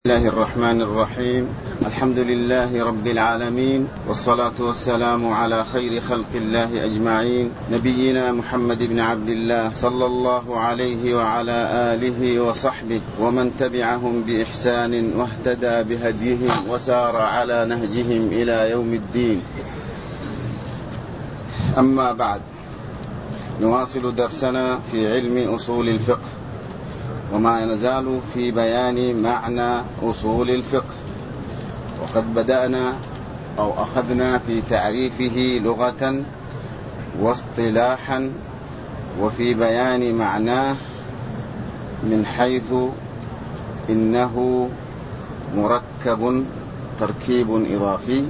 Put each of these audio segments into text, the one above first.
بسم الله الرحمن الرحيم. الحمد لله رب العالمين، والصلاة والسلام على خير خلق الله أجمعين، نبينا محمد بن عبد الله صلى الله عليه وعلى آله وصحبه ومن تبعهم بإحسان واهتدى بهديهم وسار على نهجهم إلى يوم الدين. أما بعد، نواصل درسنا في علم أصول الفقه، وما نزال في بيان معنى أصول الفقه، وقد بدأنا أو أخذنا في تعريفه لغة واصطلاحا وفي بيان معناه من حيث إنه مركب تركيب إضافي،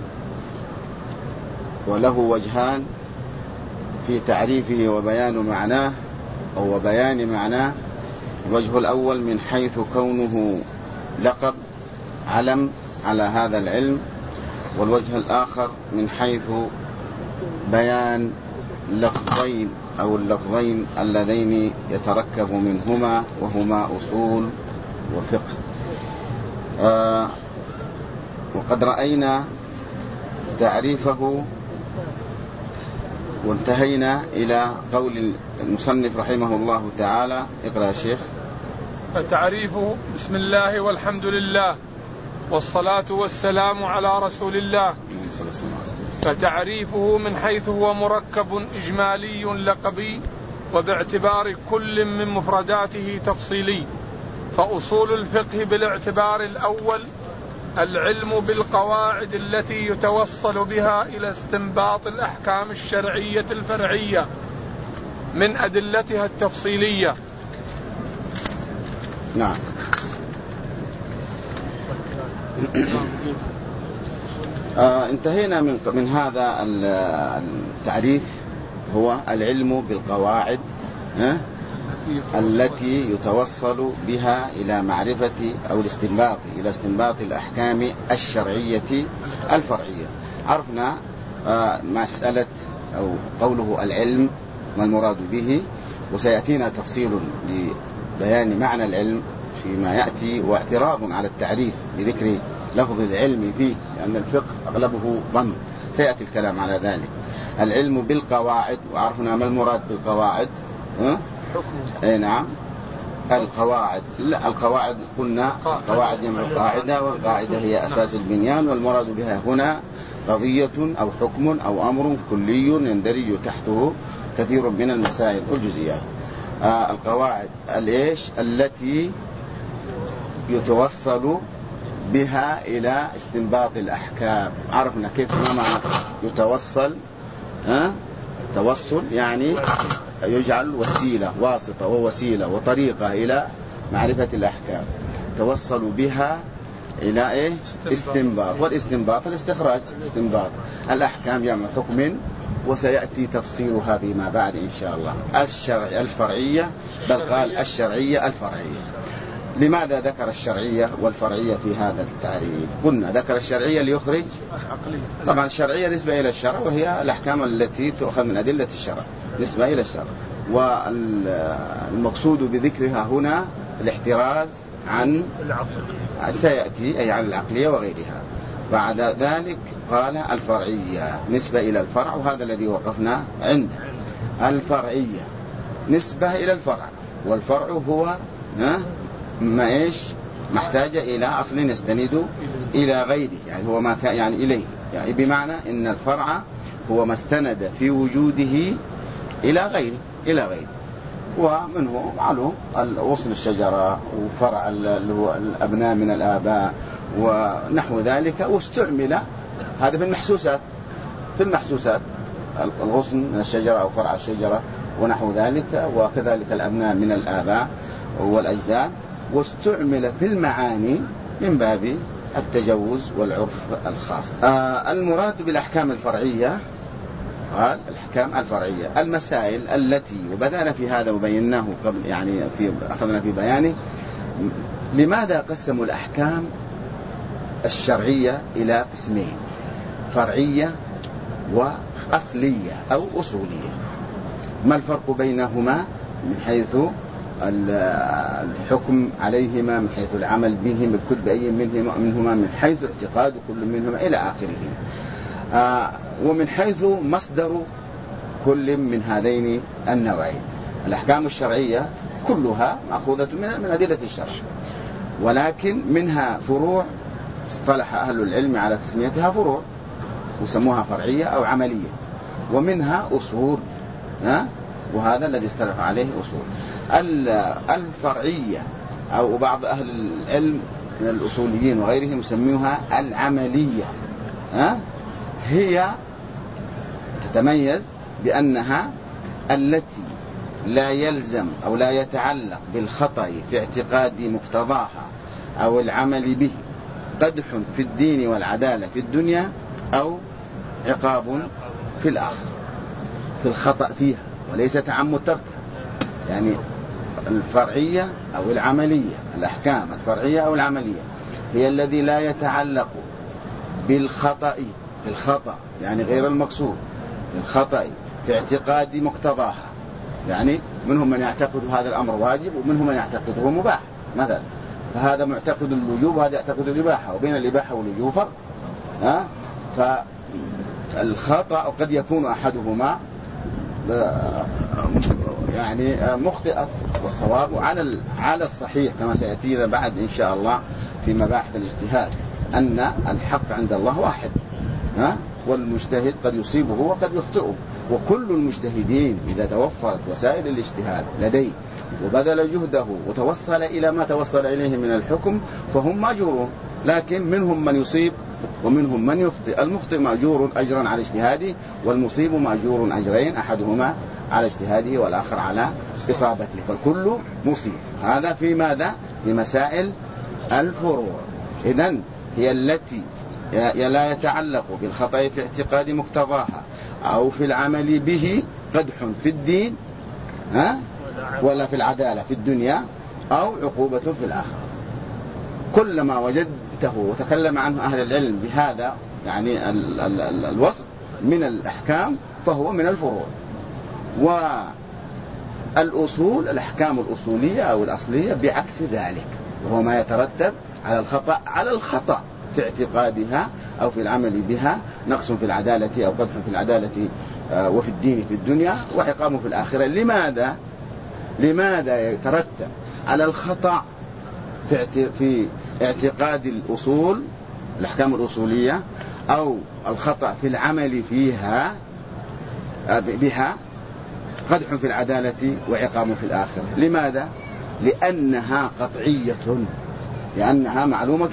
وله وجهان في تعريفه وبيان معناه أو بيان معناه. الوجه الأول من حيث كونه لقب علم على هذا العلم، والوجه الآخر من حيث بيان لفظين أو اللفظين اللذين يتركب منهما، وهما أصول وفقه. وقد رأينا تعريفه وانتهينا إلى قول المصنف رحمه الله تعالى. اقرأ يا شيخ. فتعريفه: بسم الله والحمد لله والصلاة والسلام على رسول الله. فتعريفه من حيث هو مركب إجمالي لقبي، وباعتبار كل من مفرداته تفصيلي. فأصول الفقه بالاعتبار الأول العلم بالقواعد التي يتوصل بها إلى استنباط الأحكام الشرعية الفرعية من أدلتها التفصيلية. نعم. انتهينا من هذا التعريف، هو العلم بالقواعد التي يتوصل بها إلى معرفة أو الاستنباط إلى استنباط الأحكام الشرعية الفرعية. عرفنا مسألة أو قوله العلم ما المراد به، وسيأتينا تفصيل لبيان معنى العلم فيما يأتي، واعتراض على التعريف بذكر لفظ العلم فيه، لأن الفقه أغلبه ظن، سيأتي الكلام على ذلك. العلم بالقواعد، وعرفنا ما المراد بالقواعد. اي نعم، القواعد. لا، القواعد قلنا قواعد جمع قاعدة، والقاعدة هي أساس البنيان، والمراد بها هنا قضية أو حكم أو أمر كلي يندرج تحته كثير من المسائل والجزئيات. القواعد الإيش التي يتوصل بها إلى استنباط الأحكام. عرفنا كيف ما معنى يتوصل. توصل يعني يجعل وسيلة، واسطة ووسيلة وطريقة إلى معرفة الأحكام، توصل بها إلى إيه؟ استنباط. والاستنباط الاستخراج، استنباط الأحكام جمع حكم، وسيأتي تفصيلها فيما بعد إن شاء الله. الفرعية، بل قال الشرعية الفرعية. لماذا ذكر الشرعية والفرعية في هذا التعريف؟ قلنا ذكر الشرعية ليخرج طبعا الشرعية نسبة إلى الشرع، وهي الأحكام التي تؤخذ من أدلة الشرع نسبة إلى الشرع، والمقصود بذكرها هنا الاحتراز عن سيأتي أي عن العقلية وغيرها. بعد ذلك قال الفرعية نسبة إلى الفرع، وهذا الذي وقفنا عنده. الفرعية نسبة إلى الفرع، والفرع هو ما إيش محتاج إلى أصل يستند إلى غيره، يعني هو ما كان يعني إليه، يعني بمعنى إن الفرع هو ما استند في وجوده إلى غيره ومنه معلوم وصل الشجرة وفرع اللي هو الأبناء من الآباء ونحو ذلك، واستعمل هذا في المحسوسات الغصن من الشجرة أو فرع الشجرة ونحو ذلك، وكذلك الأبناء من الآباء والأجداد، واستعمل في المعاني من باب التجوز والعرف الخاص. المراد بالأحكام الفرعية قال الأحكام الفرعية المسائل التي، وبدأنا في هذا وبيناه قبل، يعني أخذنا في بيانه لماذا قسموا الأحكام الشرعية إلى قسمين: فرعية وأصلية أو أصولية. ما الفرق بينهما من حيث الحكم عليهما من حيث العمل بهم بكل بأي منهما من حيث اعتقاد كل منهما إلى آخره. ومن حيث مصدر كل من هذين النوعين. الأحكام الشرعية كلها مأخوذة من أدلة الشرع، ولكن منها فروع اصطلح أهل العلم على تسميتها فروع وسموها فرعية أو عملية، ومنها أصول، وهذا الذي اصطلح عليه أصول. الفرعية أو بعض أهل العلم من الأصوليين وغيرهم يسميها العملية، هي تتميز بأنها التي لا يلزم أو لا يتعلق بالخطأ في اعتقاد مقتضاها أو العمل به قدح في الدين والعدالة في الدنيا أو عقاب في الآخرة، في الخطأ فيها وليس تعمد تركها. يعني الفرعية أو العملية، الأحكام الفرعية أو العملية هي الذي لا يتعلق بالخطأ، الخطأ يعني غير المقصود، الخطأ في اعتقاد مقتضاها. يعني منهم من يعتقد هذا الأمر واجب ومنهم من يعتقده مباح مثلا، فهذا معتقد الوجوب وهذا يعتقد الإباحة، وبين الإباحة والوجوب فرق. فالخطأ قد يكون أحدهما يعني مخطئا والصواب على الصحيح كما سيأتينا بعد إن شاء الله في مباحث الاجتهاد، أن الحق عند الله واحد، والمجتهد قد يصيبه وقد يخطئه. وكل المجتهدين إذا توفرت وسائل الاجتهاد لديه وبذل جهده وتوصل إلى ما توصل إليه من الحكم فهم مأجورون، لكن منهم من يصيب ومنهم من يخطئ. المخطئ مأجور أجرا على اجتهاده، والمصيب مأجور أجرين، أحدهما على اجتهاده والآخر على إصابته، فالكل مصيب. هذا في ماذا؟ في مسائل الفروع. إذن هي التي لا يتعلق بالخطأ في اعتقاد مقتضاها أو في العمل به قدح في الدين ولا في العدالة في الدنيا أو عقوبة في الآخرة. كلما وجدته وتكلم عنه أهل العلم بهذا يعني الوصف من الأحكام فهو من الفروع. والأصول الأحكام الأصولية أو الأصلية بعكس ذلك، وهو ما يترتب على الخطأ في اعتقادها أو في العمل بها، نقص في العدالة أو قدح في العدالة وفي الدين في الدنيا وعقاب في الآخرة. لماذا يترتب على الخطأ في اعتقاد الأصول الأحكام الأصولية أو الخطأ في العمل فيها بها قدح في العدالة وعقاب في الآخرة؟ لماذا؟ لأنها قطعية، لأنها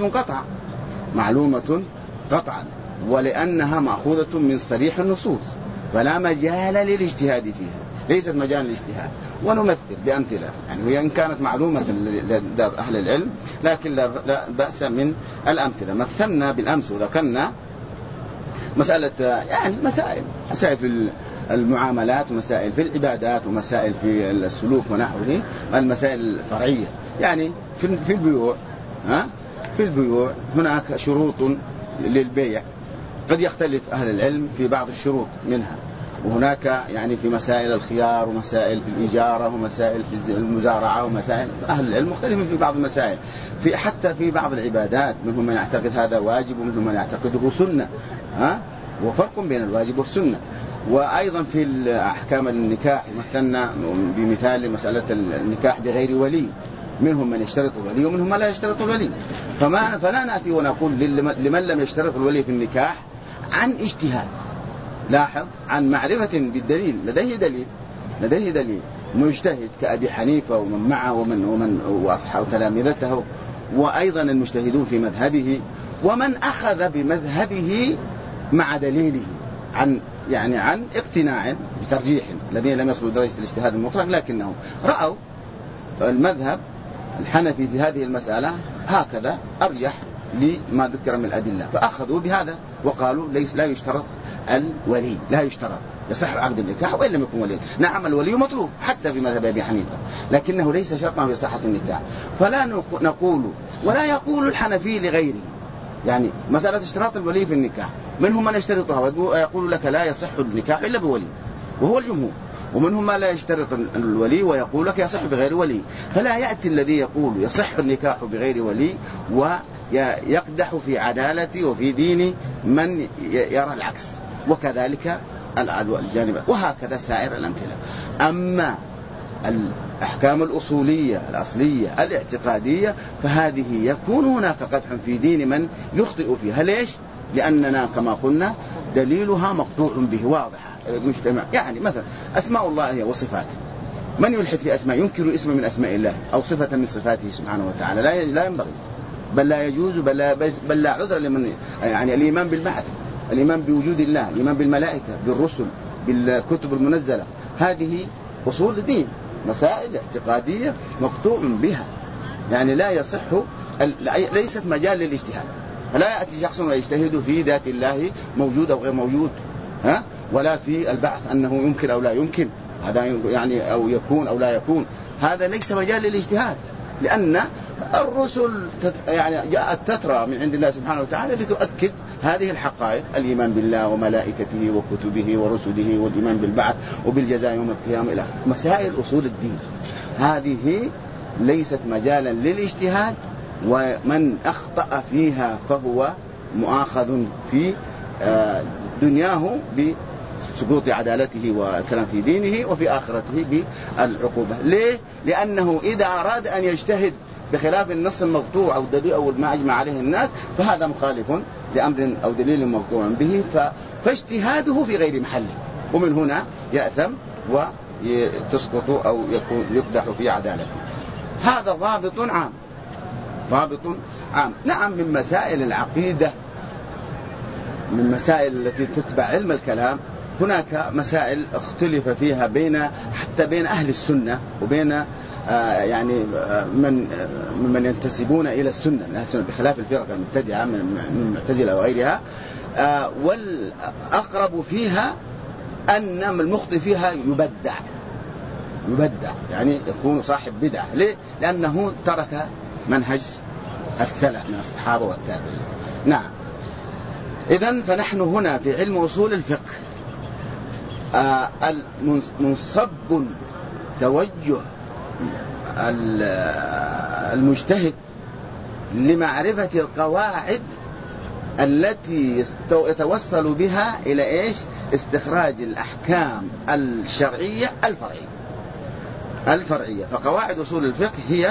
معلومة قطعا، ولأنها مأخوذة من صريح النصوص، فلا مجال للاجتهاد فيها، ليست مجال للاجتهاد. ونمثل بأمثلة، يعني هي إن كانت معلومة لدى أهل العلم لكن لا بأس من الأمثلة. مثلنا بالأمس وذكرنا مسألة يعني مسائل في المعاملات ومسائل في العبادات ومسائل في السلوك ونحوه، المسائل الفرعية. يعني في البيوع في البيوع هناك شروط للبيع قد يختلف أهل العلم في بعض الشروط منها، وهناك يعني في مسائل الخيار ومسائل في الإجارة ومسائل في المزارعة ومسائل أهل العلم مختلفين في بعض المسائل. حتى في بعض العبادات منهم من يعتقد هذا واجب ومنهم من يعتقده سنة، وفرق بين الواجب والسنة. وأيضا في أحكام النكاح مثلنا بمثال مسألة النكاح بغير ولي، منهم من يشترط الولي ومنهم من لا يشترط الولي. فلا نأتي ونقول لمن لم يشترط الولي في النكاح عن اجتهاد، لاحظ، عن معرفة بالدليل، لديه دليل مجتهد كأبي حنيفة ومن معه ومن وأصحاب تلامذته، وأيضا المجتهدون في مذهبه، ومن أخذ بمذهبه مع دليله عن اقتناع بترجيح، الذين لم يصلوا درجة الاجتهاد المطلق لكنهم رأوا المذهب الحنفي في هذه المسألة هكذا أرجح لما ذكر من الأدلة، فأخذوا بهذا وقالوا لا يشترط الولي، لا يشترط، يصح عقد النكاح وإن لم يكن ولي. نعم الولي مطلوب حتى في مذهب أبي حنيفة، لكنه ليس شرطا في صحة النكاح. فلا نقول ولا يقول الحنفي لغيره، يعني مسألة اشتراط الولي في النكاح منهم من يشترطها ويقول لك لا يصح النكاح إلا بولي، وهو الجمهور، ومنهم ما لا يشترط الولي ويقول لك يصح بغير ولي. فلا يأتي الذي يقول يصح النكاح بغير ولي ويقدح في عدالتي وفي ديني من يرى العكس، وكذلك الجانب، وهكذا سائر الأمثلة. أما الأحكام الأصولية الأصلية الاعتقادية فهذه يكون هناك قدح في دين من يخطئ فيها. ليش؟ لأننا كما قلنا دليلها مقطوع به واضحة المجتمع. يعني مثلا أسماء الله وصفاته، من يلحد في أسماء ينكر اسم من أسماء الله أو صفة من صفاته سبحانه وتعالى لا ينبغي، بل لا يجوز، بل لا عذر لمن يعني الإيمان بالبعث، الإيمان بوجود الله، الإيمان بالملائكة، بالرسل، بالكتب المنزلة، هذه أصول الدين، مسائل اعتقادية مقطوع بها، يعني لا يصح، ليست مجال للاجتهاد. فلا يأتي شخص ويجتهد في ذات الله موجود أو غير موجود، ولا في البعث أنه يمكن أو لا يمكن، هذا يعني أو يكون أو لا يكون، هذا ليس مجال للاجتهاد، لأن الرسل يعني جاءت تترى من عند الله سبحانه وتعالى لتؤكد هذه الحقائق، الإيمان بالله وملائكته وكتبه ورسله، والإيمان بالبعث وبالجزاء يوم القيامة، إلى مسائل أصول الدين. هذه ليست مجالا للاجتهاد، ومن أخطأ فيها فهو مؤاخذ في دنياه بسقوط عدالته والكلام في دينه، وفي آخرته بالعقوبة. ليه؟ لأنه إذا أراد أن يجتهد بخلاف النص المقطوع أو الدليل أو ما أجمع عليه الناس فهذا مخالف لأمر أو دليل مقطوع به، فاجتهاده في غير محله، ومن هنا يأثم وتسقط أو يقدح في عدالته. هذا ضابط عام، ضابط عام. نعم، من مسائل العقيدة، من مسائل التي تتبع علم الكلام، هناك مسائل اختلف فيها حتى بين أهل السنة وبين يعني من ينتسبون إلى السنة بخلاف الفرق المبتدعة من المعتزلة وغيرها. والأقرب فيها أن المخطئ فيها يبدع، يعني يكون صاحب بدعة. ليه؟ لأنه ترك منهج السلف من الصحابة والتابعين. نعم. إذن فنحن هنا في علم أصول الفقه منصب توجه المجتهد لمعرفة القواعد التي يتوصل بها إلى إيش؟ استخراج الأحكام الشرعية الفرعية. فقواعد أصول الفقه هي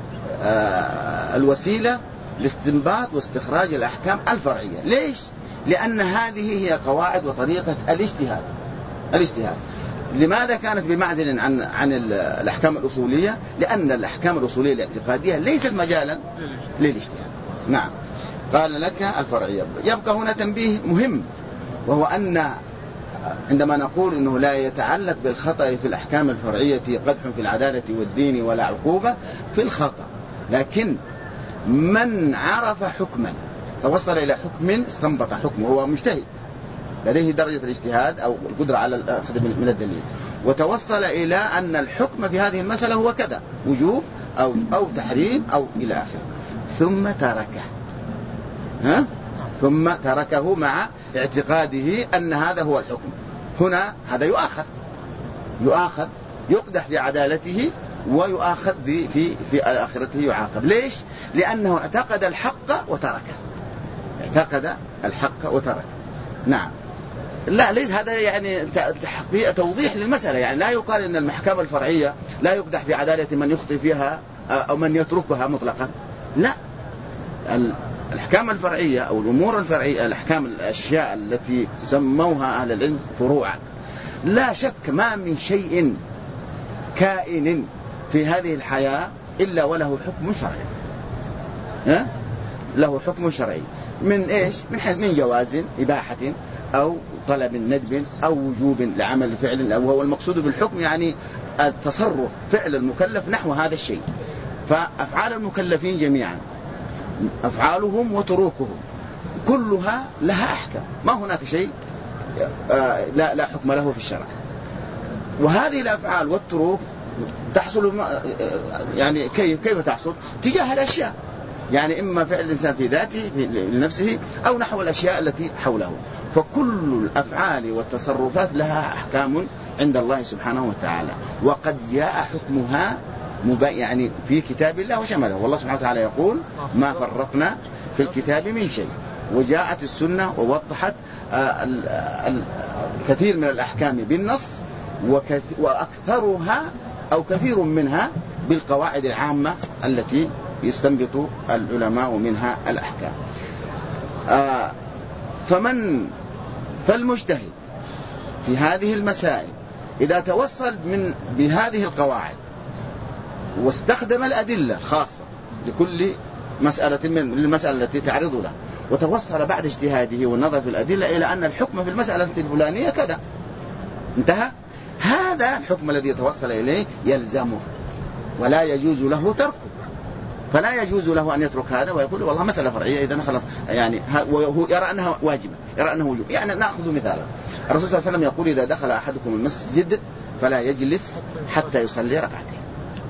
الوسيلة لاستنباط واستخراج الأحكام الفرعية. ليش؟ لأن هذه هي قواعد وطريقة الاجتهاد. لماذا كانت بمعزل عن الأحكام الأصولية؟ لأن الأحكام الأصولية الاعتقادية ليست مجالا للاجتهاد. نعم. قال لك الفرعية. يبقى هنا تنبيه مهم، وهو أن عندما نقول أنه لا يتعلق بالخطأ في الأحكام الفرعية قدح في العدالة والدين ولا عقوبة في الخطأ، لكن من عرف حكما توصل إلى حكم استنبط حكمه، هو مجتهد لديه درجة الاجتهاد أو القدرة على الأخذ من الدليل، وتوصل إلى أن الحكم في هذه المسألة هو كذا، وجوب أو تحريم أو إلى آخره، ثم تركه مع اعتقاده أن هذا هو الحكم. هنا هذا يؤاخذ يقدح في عدالته ويؤاخذ في آخرته يعاقب. ليش؟ لأنه اعتقد الحق وتركه. نعم. لا، ليس هذا يعني توضيح للمسألة، يعني لا يقال أن المحكمة الفرعية لا يقدح في عدالة من يخطئ فيها أو من يتركها مطلقا. لا، الأحكام الفرعية أو الأمور الفرعية، الأحكام الأشياء التي سموها أهل العلم فروعا، لا شك ما من شيء كائن في هذه الحياة إلا وله حكم شرعي. له حكم شرعي من إيش؟ من جواز إباحة أو طلب ندب أو وجوب لعمل فعل، أو هو المقصود بالحكم يعني التصرف، فعل المكلف نحو هذا الشيء. فأفعال المكلفين جميعا، أفعالهم وتروكهم كلها لها أحكام، ما هناك شيء لا حكم له في الشرع. وهذه الأفعال والتروك تحصل يعني كيف تحصل؟ تجاه الأشياء، يعني إما فعل الإنسان في ذاته لنفسه أو نحو الأشياء التي حوله. فكل الأفعال والتصرفات لها أحكام عند الله سبحانه وتعالى، وقد جاء حكمها يعني في كتاب الله وشمله، والله سبحانه وتعالى يقول ما فرطنا في الكتاب من شيء، وجاءت السنة ووضحت كثير من الأحكام بالنص، وأكثرها أو كثير منها بالقواعد العامة التي يستنبط العلماء منها الأحكام. فالمجتهد في هذه المسائل إذا توصل بهذه القواعد واستخدم الأدلة الخاصة لكل مسألة من المسألة التي تعرض له، وتوصل بعد اجتهاده والنظر في الأدلة إلى أن الحكم في المسألة الفلانية كذا، انتهى، هذا الحكم الذي توصل إليه يلزمه ولا يجوز له تركه. فلا يجوز له أن يترك هذا ويقول والله مسألة فرعية إذا خلاص، يعني وهو يرى أنها واجبة، يرى أنه وجوب. يعني نأخذ مثالا، الرسول صلى الله عليه وسلم يقول إذا دخل أحدكم المسجد فلا يجلس حتى يصلي ركعتين.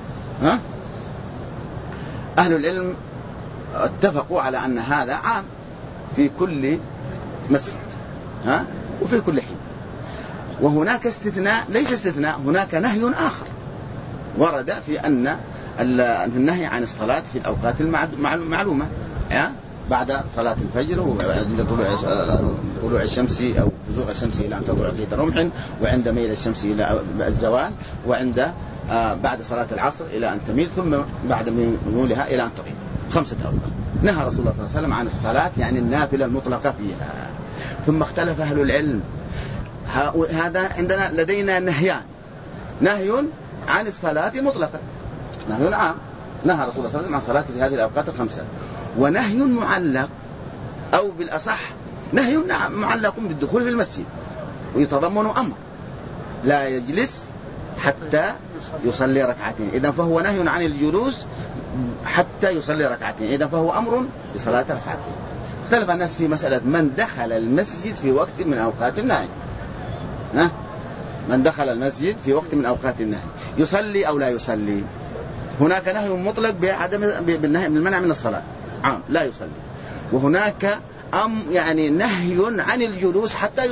أهل العلم اتفقوا على أن هذا عام في كل مسجد وفي كل حين. وهناك استثناء، ليس استثناء، هناك نهي آخر ورد في أن النهي عن الصلاة في الأوقات المعلومة، بعد صلاة الفجر، وعند طلوع الشمس أو بزوغ الشمس إلى أن تطلع في رمح، وعند ميل الشمس إلى الزوال، وعند بعد صلاة العصر إلى أن تميل، ثم بعد ميولها إلى أن تغيب. 5 أوقات نهى رسول الله صلى الله عليه وسلم عن الصلاة، يعني النافلة المطلقة فيها. ثم اختلف أهل العلم، هذا عندنا لدينا نهيان، نهي عن الصلاة مطلقا، نهي عام، نهى رسول الله صلى الله عليه وسلم عن الصلاة في هذه الأوقات 5، ونهي معلق، أو بالأصح نهي معلق بالدخول في المسجد، ويتضمن أمر لا يجلس حتى يصلي ركعتين، إذن فهو نهي عن الجلوس حتى يصلي ركعتين، إذن فهو أمر بصلاة ركعتين. اختلف الناس في مسألة من دخل المسجد في وقت من أوقات النهي، من دخل المسجد في وقت من أوقات النهي يصلي أو لا يصلي. هناك نهي مطلق بالمنع من الصلاة عام، لا يصلي. وهناك يعني نهي عن الجلوس حتى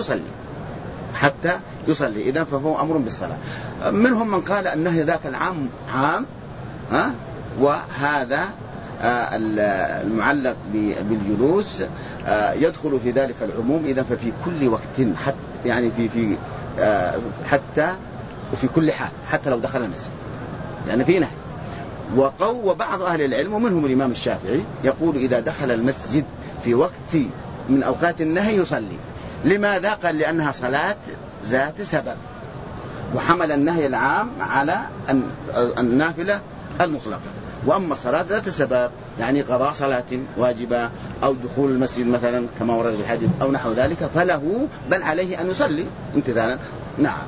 يصلي، إذن فهو أمر بالصلاة. منهم من قال النهي ذاك العام عام، وهذا المعلق بالجلوس يدخل في ذلك العموم، إذن ففي كل وقت، يعني حتى وفي كل حال، حتى لو دخل المسجد، يعني في نهي. وبعض أهل العلم ومنهم الإمام الشافعي يقول إذا دخل المسجد في وقت من أوقات النهي يصلي. لماذا؟ قال لأنها صلاة ذات سبب، وحمل النهي العام على النافلة المطلقة. وأما الصلاة ذات السبب يعني قضاء صلاة واجبة أو دخول المسجد مثلا كما ورد في الحديث أو نحو ذلك، فله بل عليه أن يصلي امتثالا. نعم.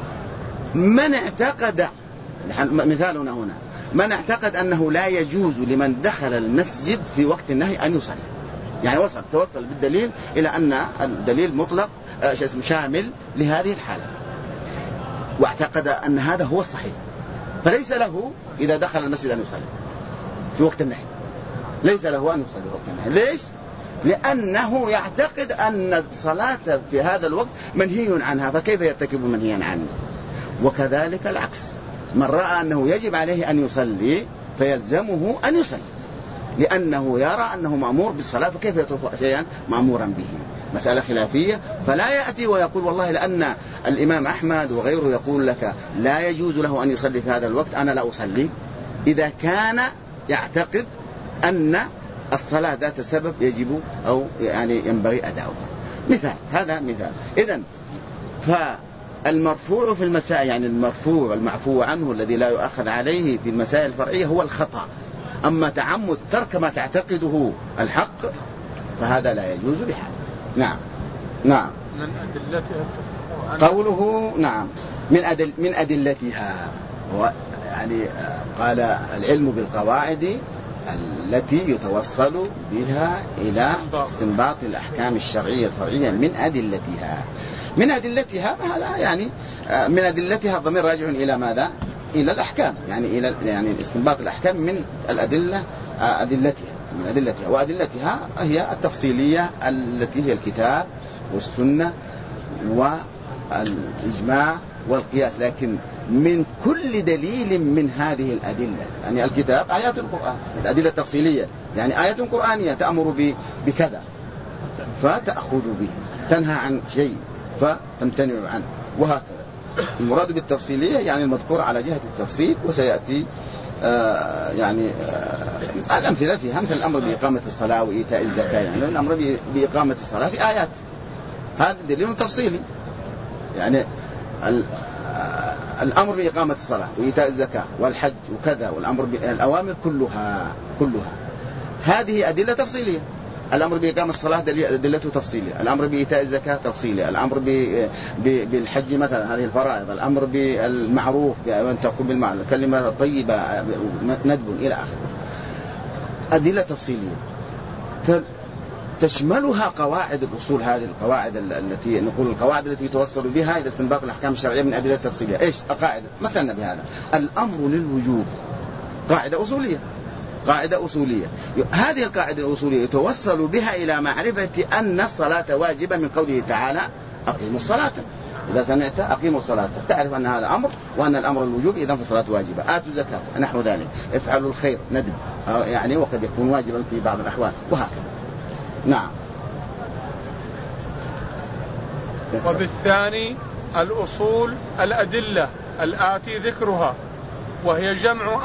من اعتقد، مثالنا هنا، من اعتقد أنه لا يجوز لمن دخل المسجد في وقت النهي أن يصلي، يعني توصل بالدليل إلى أن الدليل مطلق شامل لهذه الحالة، واعتقد أن هذا هو الصحيح، فليس له إذا دخل المسجد أن يصلي في وقت النهي، ليس له أن يصلي في وقت النهي. ليش؟ لأنه يعتقد أن الصلاة في هذا الوقت منهي عنها، فكيف يرتكب منهيا عنه؟ وكذلك العكس، من رأى أنه يجب عليه أن يصلي فيلزمه أن يصلي، لأنه يرى أنه مأمور بالصلاة، فكيف يترك شيئا مأمورا به؟ مسألة خلافية. فلا يأتي ويقول والله لأن الإمام أحمد وغيره يقول لك لا يجوز له أن يصلي في هذا الوقت أنا لا أصلي، إذا كان يعتقد أن الصلاة ذات السبب يجب أو يعني ينبغي أداؤها. مثال، هذا مثال. إذن فالمرفوع في المسائل، يعني المرفوع المعفو عنه الذي لا يؤخذ عليه في المسائل الفرعية هو الخطأ. أما تعمد ترك ما تعتقده الحق فهذا لا يجوز بحال. نعم. من أدلتها قوله نعم من أدلتها، يعني قال العلم بالقواعد التي يتوصل بها إلى استنباط الأحكام الشرعية الفرعية من أدلتها هذا يعني من أدلتها الضمير راجع إلى ماذا؟ إلى الأحكام، يعني إلى استنباط الأحكام من الأدلة، من أدلتها. وأدلتها هي التفصيلية التي هي الكتاب والسنة والإجماع والقياس، لكن من كل دليل من هذه الأدلة. يعني الكتاب آيات القرآن، الأدلة التفصيلية، يعني آية قرآنية تأمر بكذا فتأخذ به، تنهى عن شيء فتمتنع عنه، وهكذا. المراد بالتفصيلية يعني المذكور على جهة التفصيل، وسيأتي الأمثلة فيها، مثل الأمر بإقامة الصلاة وإيتاء الزكاة. يعني الأمر بإقامة الصلاة في آيات، هذا دليل تفصيلي. يعني الأمر بإقامة الصلاة وإيتاء الزكاة والحج وكذا، والأمر بالأوامر كلها هذه أدلة تفصيلية. الأمر بإقامة الصلاة أدلته تفصيلية، الأمر بإيتاء الزكاة تفصيلية، الأمر بالحج مثلا هذه الفرائض، الأمر بالمعروف بأن تقوم بالمعروف، الكلمة طيبة، ندب إلى آخره، أدلة تفصيلية تشملها قواعد الأصول. هذه القواعد التي نقول القواعد التي توصل بها إلى استنباط الأحكام الشرعية من أدلة تفصيلية. إيش القاعدة؟ مثلنا بهذا الأمر للوجوب، قاعدة أصولية. هذه القاعدة الأصولية يتوصل بها إلى معرفة أن الصلاة واجبة من قوله تعالى أقيموا الصلاة. إذا سمعت أقيموا الصلاة تعرف أن هذا أمر، وأن الأمر الوجوب، إذن فالصلاة واجبة. آتوا الزكاة نحو ذلك، افعلوا الخير ندب، يعني وقد يكون واجبا في بعض الأحوال، وهكذا. نعم. وبالثاني الأصول الأدلة الآتي ذكرها، وهي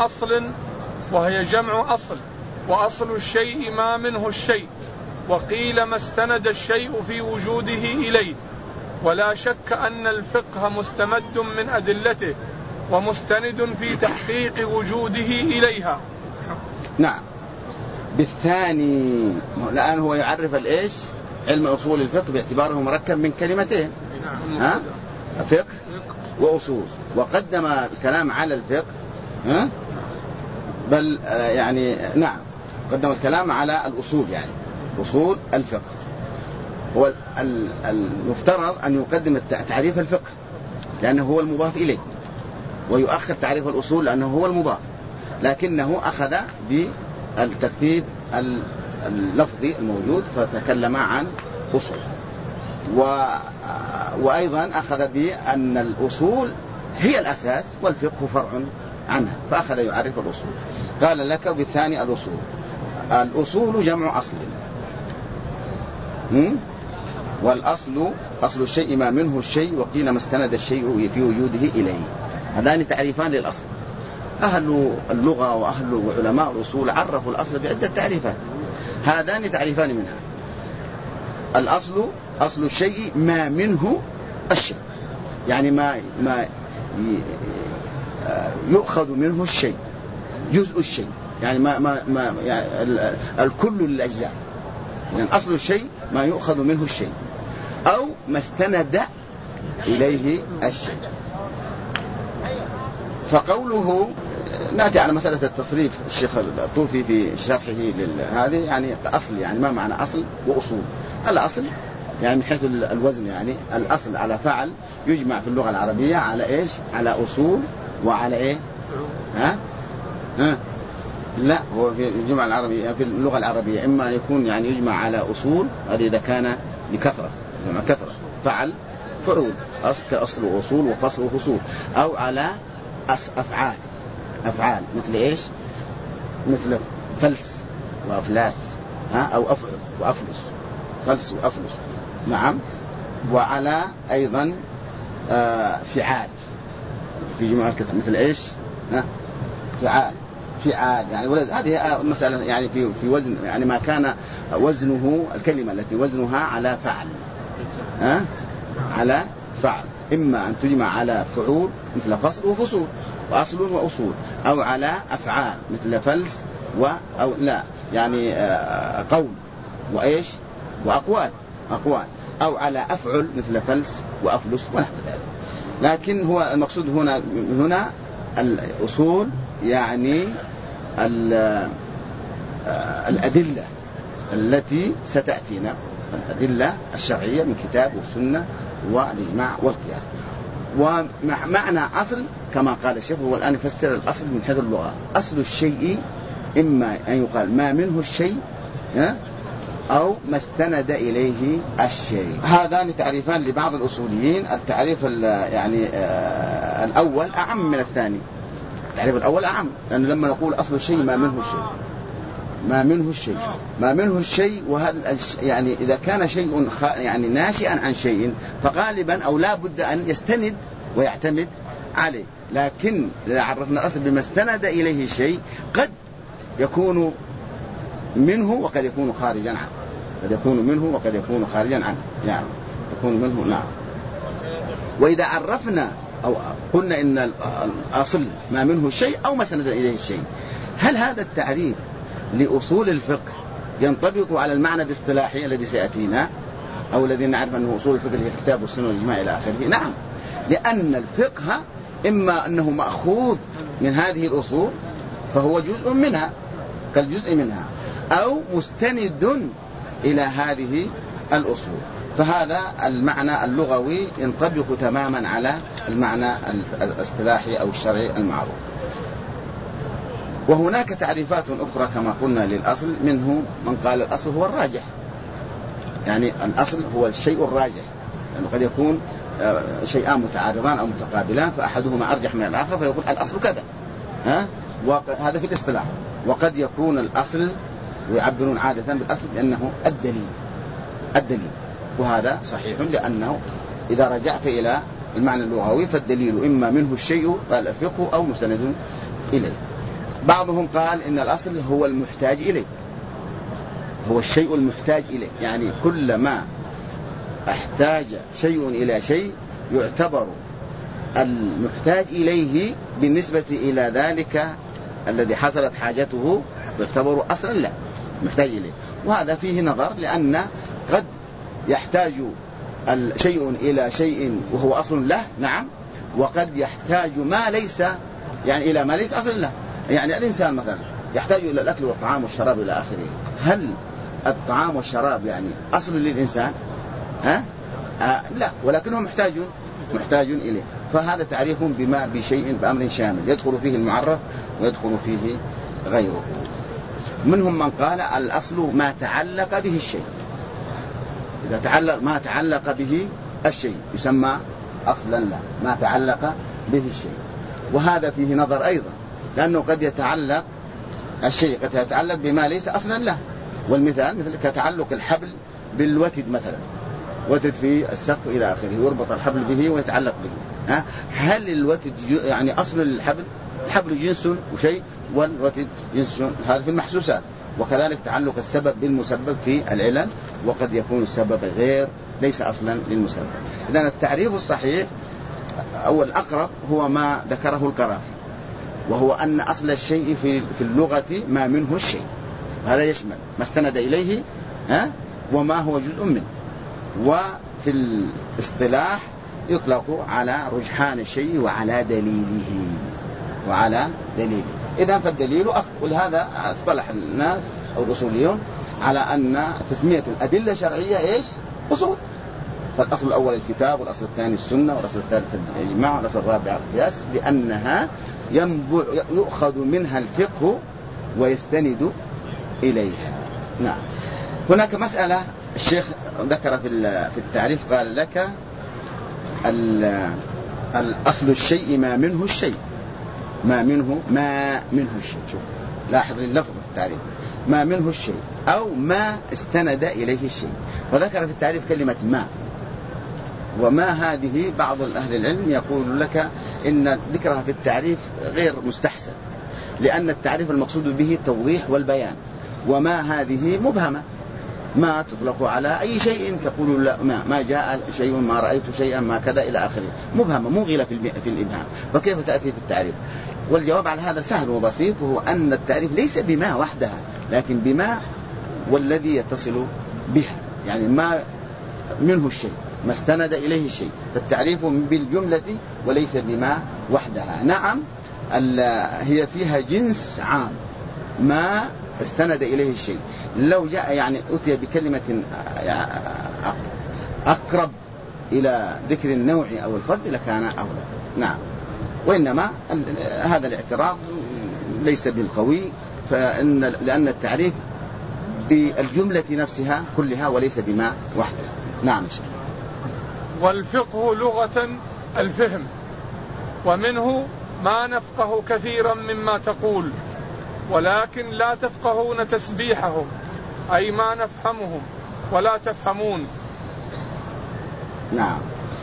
جمع أصل، وأصل الشيء ما منه الشيء، وقيل ما استند الشيء في وجوده إليه، ولا شك أن الفقه مستمد من أدلته ومستند في تحقيق وجوده إليها. نعم. بالثاني الآن هو يعرف الإيش؟ علم أصول الفقه باعتباره مركب من كلمتين، فقه وأصول، وقدم الكلام على الفقه، بل يعني نعم قدم الكلام على الأصول، يعني أصول الفقه. هو المفترض أن يقدم تعريف الفقه لأنه هو المضاف إليه، ويؤخر تعريف الأصول لأنه هو المضاف، لكنه أخذ بالترتيب اللفظي الموجود فتكلم عن أصول، وأيضا أخذ بأن الأصول هي الأساس والفقه فرع عنها، فأخذ يعرف الأصول. قال لك بالثاني الأصول جمع أصل، والأصل أصل الشيء ما منه الشيء، وقيل ما استند الشيء في وجوده إليه. هذان تعريفان للأصل. أهل اللغة وأهل وعلماء الأصول عرفوا الأصل بعدة تعريفات، هذان تعريفان منها. الأصل أصل الشيء ما منه الشيء، يعني ما يؤخذ منه الشيء، جزء الشيء، يعني يعني الكل للأجزاء. يعني أصل الشيء ما يؤخذ منه الشيء، أو ما استند إليه الشيء. فقوله نأتي على مسألة التصريف. الشيخ الطوفي في شرحه لهذه يعني أصل، يعني ما معنى أصل وأصول؟ الأصل يعني من حيث الوزن، يعني الأصل على فعل يجمع في اللغة العربية على إيش؟ على أصول وعلى إيه؟ لا، هو في الجمع العربية في اللغة العربية إما يكون يعني يجمع على أصول، هذا إذا كان بكثرة، جمع كثرة، فعل فعول، أصل وأصول وفصل وفصول، أو على أفعال مثل إيش؟ مثل فلس وأفلاس، أو أفعل وأفلس، فلس وأفلس، نعم. وعلى أيضا فعال في جمع كثرة، مثل إيش؟ فعال يعني هذه مسألة يعني في وزن، يعني ما كان وزنه الكلمة التي وزنها على فعل، على فعل، إما أن تجمع على فعول مثل فصل وفصول وأصل وأصول، أو على أفعال مثل فلس أو لا يعني قول وإيش وأقوال، أو على أفعل مثل فلس وأفلس ونحو ذلك. لكن هو المقصود هنا الأصول يعني الأدلة التي ستأتينا، الأدلة الشرعية من كتاب والسنة والإجماع والقياس. ومعنى أصل كما قال الشيخ هو الآن يفسر الأصل من حيث اللغة. أصل الشيء إما أن يقال ما منه الشيء أو ما استند إليه الشيء. هذان تعريفان لبعض الأصوليين. التعريف الأول أعم من الثاني. التعريف الأول أعم، لأن لما نقول أصل الشيء ما منه الشيء، ما منه الشيء، وهل يعني إذا كان شيء يعني ناشئا عن شيء فغالبا أو لا بد أن يستند ويعتمد عليه. لكن إذا عرفنا الأصل بما استند إليه شيء قد يكون منه وقد يكون خارجا عنه، قد يكون منه وقد يكون خارجا عنه، يعني يكون منه. نعم. وإذا عرفنا أو قلنا إن الأصل ما منه الشيء أو ما استند إليه الشيء، هل هذا التعريف لأصول الفقه ينطبق على المعنى الاصطلاحي الذي سيأتينا أو الذي نعرف أنه أصول الفقه هي الكتاب والسنة والإجماع إلى آخره؟ نعم، لأن الفقه إما أنه مأخوذ من هذه الأصول فهو جزء منها كالجزء منها، أو مستند إلى هذه الأصول. فهذا المعنى اللغوي ينطبق تماما على المعنى الاصطلاحي أو الشرعي المعروف. وهناك تعريفات أخرى كما قلنا للأصل، منه من قال الأصل هو الراجح، يعني الأصل هو الشيء الراجح، لأنه قد يكون شيئان متعارضان أو متقابلان فأحدهما أرجح من الآخر فيقول الأصل كذا، وهذا في الاصطلاح. وقد يكون الأصل، ويعبرون عادة بالأصل لأنه الدليل، وهذا صحيح، لأنه إذا رجعت إلى المعنى اللغوي فالدليل إما منه الشيء الفقه أو مستند إليه. بعضهم قال إن الأصل هو المحتاج إليه، هو الشيء المحتاج إليه، يعني كلما احتاج شيء إلى شيء يعتبر المحتاج إليه بالنسبة إلى ذلك الذي حصلت حاجته يعتبر أصلا لا محتاج إليه. وهذا فيه نظر، لأن قد يحتاج الشيء إلى شيء وهو أصل له، نعم، وقد يحتاج ما ليس يعني إلى ما ليس أصل له. يعني الإنسان مثلا يحتاج إلى الأكل والطعام والشراب إلى آخره، هل الطعام والشراب يعني أصل للإنسان؟ لا، ولكنه محتاج إليه. فهذا تعريف بشيء بأمر شامل يدخل فيه المعرف ويدخل فيه غيره. منهم من قال الأصل ما تعلق به الشيء، إذا ما تعلق به الشيء يسمى أصلا له، ما تعلق به الشيء. وهذا فيه نظر أيضا، لأنه قد يتعلق الشيء قد يتعلق بما ليس أصلا له. والمثال مثل كتعلق الحبل بالوتد مثلا، وتد في السقف إلى آخره، يربط الحبل به ويتعلق به. هل الوتد يعني أصل للحبل؟ الحبل جنس وشيء، والوتد جنس، هذا في المحسوسات. وكذلك تعلق السبب بالمسبب في العلل، وقد يكون السبب غير ليس أصلا للمسبب. إذن التعريف الصحيح أو الأقرب هو ما ذكره القرافي، وهو أن أصل الشيء في اللغة ما منه الشيء، هذا يشمل ما استند إليه وما هو جزء منه. وفي الاصطلاح يطلق على رجحان الشيء وعلى دليله. إذن فالدليل أصل. ولهذا اصطلح الناس أو الأصوليون على أن تسمية الأدلة الشرعية أصول. فالأصل الأول الكتاب، والأصل الثاني السنة، والأصل الثالث الإجماع، والأصل الرابع القياس، لأنها يؤخذ منها الفقه ويستند إليها. نعم. هناك مسألة الشيخ ذكر في التعريف، قال لك الأصل الشيء ما منه الشيء، ما منه الشيء. شوف لاحظ اللفظ في التعريف، ما منه الشيء أو ما استند إليه الشيء. وذكر في التعريف كلمة ما، وما هذه بعض أهل العلم يقول لك إن ذكرها في التعريف غير مستحسن، لأن التعريف المقصود به التوضيح والبيان، وما هذه مبهمة، ما تطلق على أي شيء، تقول لا ما جاء شيء، ما رأيت شيئا، ما كذا إلى آخره، مبهمة موغلة في الإبهام، فكيف تأتي في التعريف؟ والجواب على هذا سهل وبسيط، وهو أن التعريف ليس بما وحدها، لكن بما والذي يتصل بها، يعني ما منه الشيء، ما استند إليه الشيء، فالتعريف بالجملة وليس بما وحدها. نعم، هي فيها جنس عام، ما استند إليه الشيء. لو جاء يعني أتي بكلمة أقرب إلى ذكر النوع أو الفرد لكان أولى. نعم. وإنما هذا الاعتراض ليس بالقوي، لأن التعريف بالجملة نفسها كلها وليس بما وحده. نعم. والفقه لغة الفهم، ومنه ما نفقه كثيرا مما تقول، ولكن لا تفقهون تسبيحهم، أي ما نفهمهم ولا تفهمون. نعم.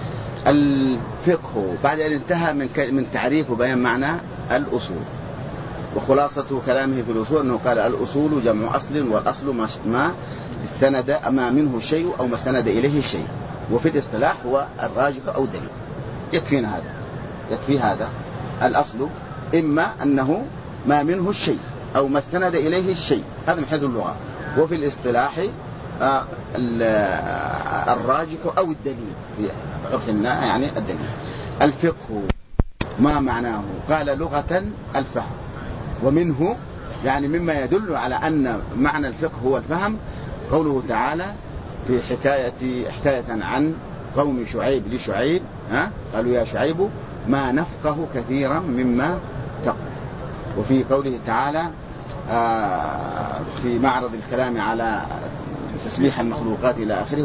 الفقه بعد أن انتهى من تعريف وبيان معنى الأصول، وخلاصة كلامه في الأصول أنه قال الأصول جمع أصل، والأصل ما استند ما منه الشيء أو ما استند إليه الشيء، وفي الاصطلاح هو الراجح أو الدليل. يكفينا هذا، يكفي هذا. الأصل إما أنه ما منه الشيء أو ما استند إليه الشيء، هذا من حيث اللغة. وفي الاصطلاح الراجح أو الدليل، في عرفنا يعني الدليل. الفقه ما معناه؟ قال لغة الفهم، ومنه يعني مما يدل على أن معنى الفقه هو الفهم قوله تعالى في حكاية عن قوم شعيب لشعيب، قالوا يا شعيب ما نفقه كثيرا مما تقول. وفي قوله تعالى في معرض الكلام على تسبيح المخلوقات إلى آخره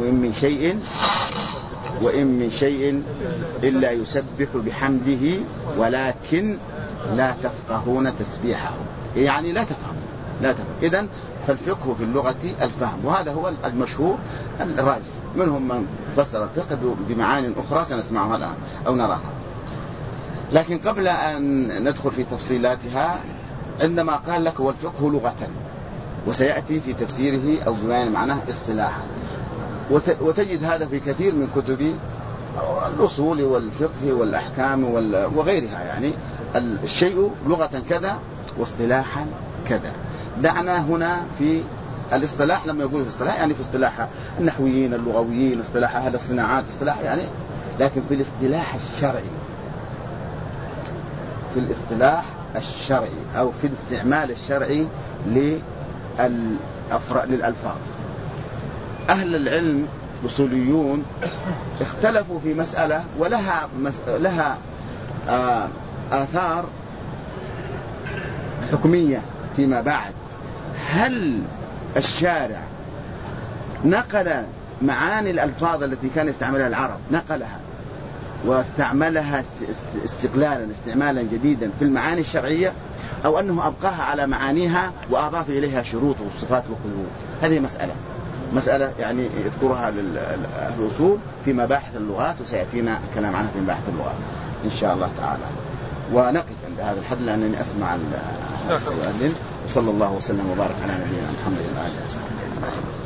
وإن من شيء إلا يسبح بحمده ولكن لا تفقهون تسبيحه، يعني لا تفهم. إذن فالفقه في اللغة الفهم، وهذا هو المشهور الراجح. منهم من فسر الفقه بمعاني أخرى سنسمعها الآن أو نراها. لكن قبل أن ندخل في تفصيلاتها، عندما قال لك والفقه لغة، وسيأتي في تفسيره أو بمعنى معناه اصطلاحا، وتجد هذا في كثير من كتب الأصول والفقه والأحكام وغيرها. يعني الشيء لغة كذا واصطلاحا كذا. دعنا هنا في الاصطلاح، لما يقول في الاصطلاح يعني في اصطلاح النحويين اللغويين، اصطلاح أهل الصناعات، اصطلاح يعني. لكن في الاصطلاح الشرعي أو في الاستعمال الشرعي للألفاظ، أهل العلم الأصوليون اختلفوا في مسألة ولها آثار حكمية فيما بعد. هل الشارع نقل معاني الألفاظ التي كان يستعملها العرب، نقلها واستعملها استعمالا جديدا في المعاني الشرعية، أو أنه أبقاها على معانيها وأضاف إليها شروط وصفات وقيود؟ هذه مسألة يعني يذكرها الأصول في مباحث اللغات، وسيأتينا الكلام عنها في مباحث اللغات إن شاء الله تعالى. ونقف عند هذا الحد لأنني أسمع السؤال. وصلى الله وسلم وبارك على نبينا محمد وعلى آله وصحبه.